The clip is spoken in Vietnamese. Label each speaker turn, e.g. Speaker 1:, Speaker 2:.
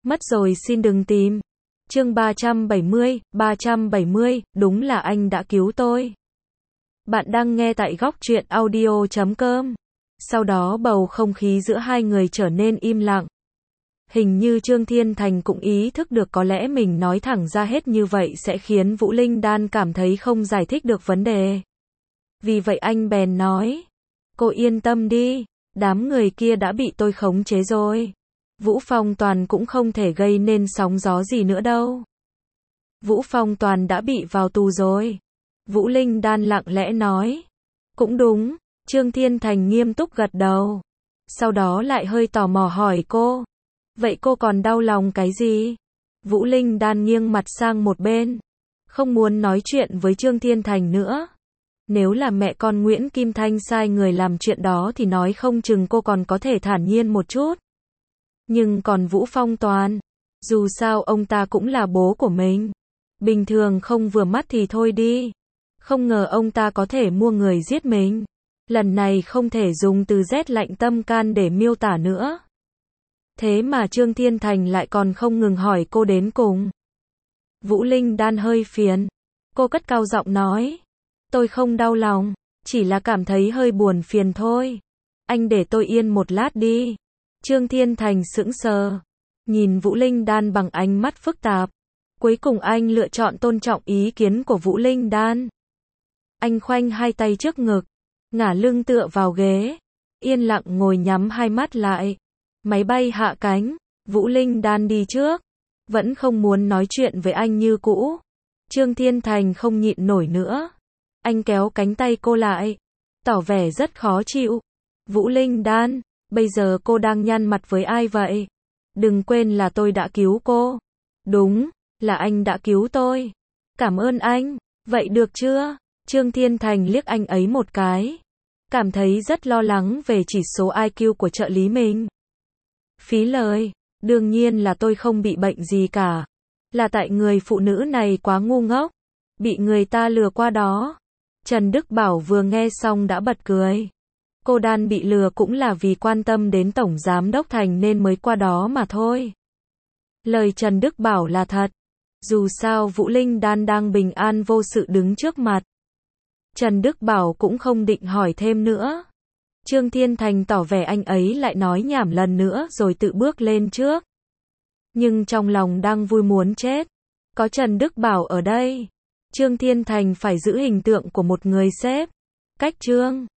Speaker 1: Mất rồi xin đừng tìm. Chương 370, đúng là anh đã cứu tôi. Bạn đang nghe tại góc truyện audio.com. Sau đó bầu không khí giữa hai người trở nên im lặng. Hình như Trương Thiên Thành cũng ý thức được có lẽ mình nói thẳng ra hết như vậy sẽ khiến Vũ Linh Đan cảm thấy không giải thích được vấn đề. Vì vậy anh bèn nói, cô yên tâm đi, đám người kia đã bị tôi khống chế rồi. Vũ Phong Toàn cũng không thể gây nên sóng gió gì nữa đâu. Vũ Phong Toàn đã bị vào tù rồi. Vũ Linh Đan lặng lẽ nói. Cũng đúng, Trương Thiên Thành nghiêm túc gật đầu. Sau đó lại hơi tò mò hỏi cô. Vậy cô còn đau lòng cái gì? Vũ Linh Đan nghiêng mặt sang một bên. Không muốn nói chuyện với Trương Thiên Thành nữa. Nếu là mẹ con Nguyễn Kim Thanh sai người làm chuyện đó thì nói không chừng cô còn có thể thản nhiên một chút. Nhưng còn Vũ Phong Toàn, dù sao ông ta cũng là bố của mình. Bình thường không vừa mắt thì thôi đi. Không ngờ ông ta có thể mua người giết mình. Lần này không thể dùng từ rét lạnh tâm can để miêu tả nữa. Thế mà Trương Thiên Thành lại còn không ngừng hỏi cô đến cùng. Vũ Linh Đan hơi phiền. Cô cất cao giọng nói. Tôi không đau lòng, chỉ là cảm thấy hơi buồn phiền thôi. Anh để tôi yên một lát đi. Trương Thiên Thành sững sờ. Nhìn Vũ Linh Đan bằng ánh mắt phức tạp. Cuối cùng anh lựa chọn tôn trọng ý kiến của Vũ Linh Đan. Anh khoanh hai tay trước ngực. Ngả lưng tựa vào ghế. Yên lặng ngồi nhắm hai mắt lại. Máy bay hạ cánh. Vũ Linh Đan đi trước. Vẫn không muốn nói chuyện với anh như cũ. Trương Thiên Thành không nhịn nổi nữa. Anh kéo cánh tay cô lại. Tỏ vẻ rất khó chịu. Vũ Linh Đan, bây giờ cô đang nhăn mặt với ai vậy? Đừng quên là tôi đã cứu cô. Đúng, là anh đã cứu tôi. Cảm ơn anh. Vậy được chưa? Trương Thiên Thành liếc anh ấy một cái. Cảm thấy rất lo lắng về chỉ số IQ của trợ lý mình. Phí lời, đương nhiên là tôi không bị bệnh gì cả. Là tại người phụ nữ này quá ngu ngốc. Bị người ta lừa qua đó. Trần Đức Bảo vừa nghe xong đã bật cười. Cô Đan bị lừa cũng là vì quan tâm đến Tổng Giám Đốc Thành nên mới qua đó mà thôi. Lời Trần Đức Bảo là thật. Dù sao Vũ Linh Đan đang bình an vô sự đứng trước mặt. Trần Đức Bảo cũng không định hỏi thêm nữa. Trương Thiên Thành tỏ vẻ anh ấy lại nói nhảm lần nữa rồi tự bước lên trước. Nhưng trong lòng đang vui muốn chết. Có Trần Đức Bảo ở đây. Trương Thiên Thành phải giữ hình tượng của một người sếp. Cách Trương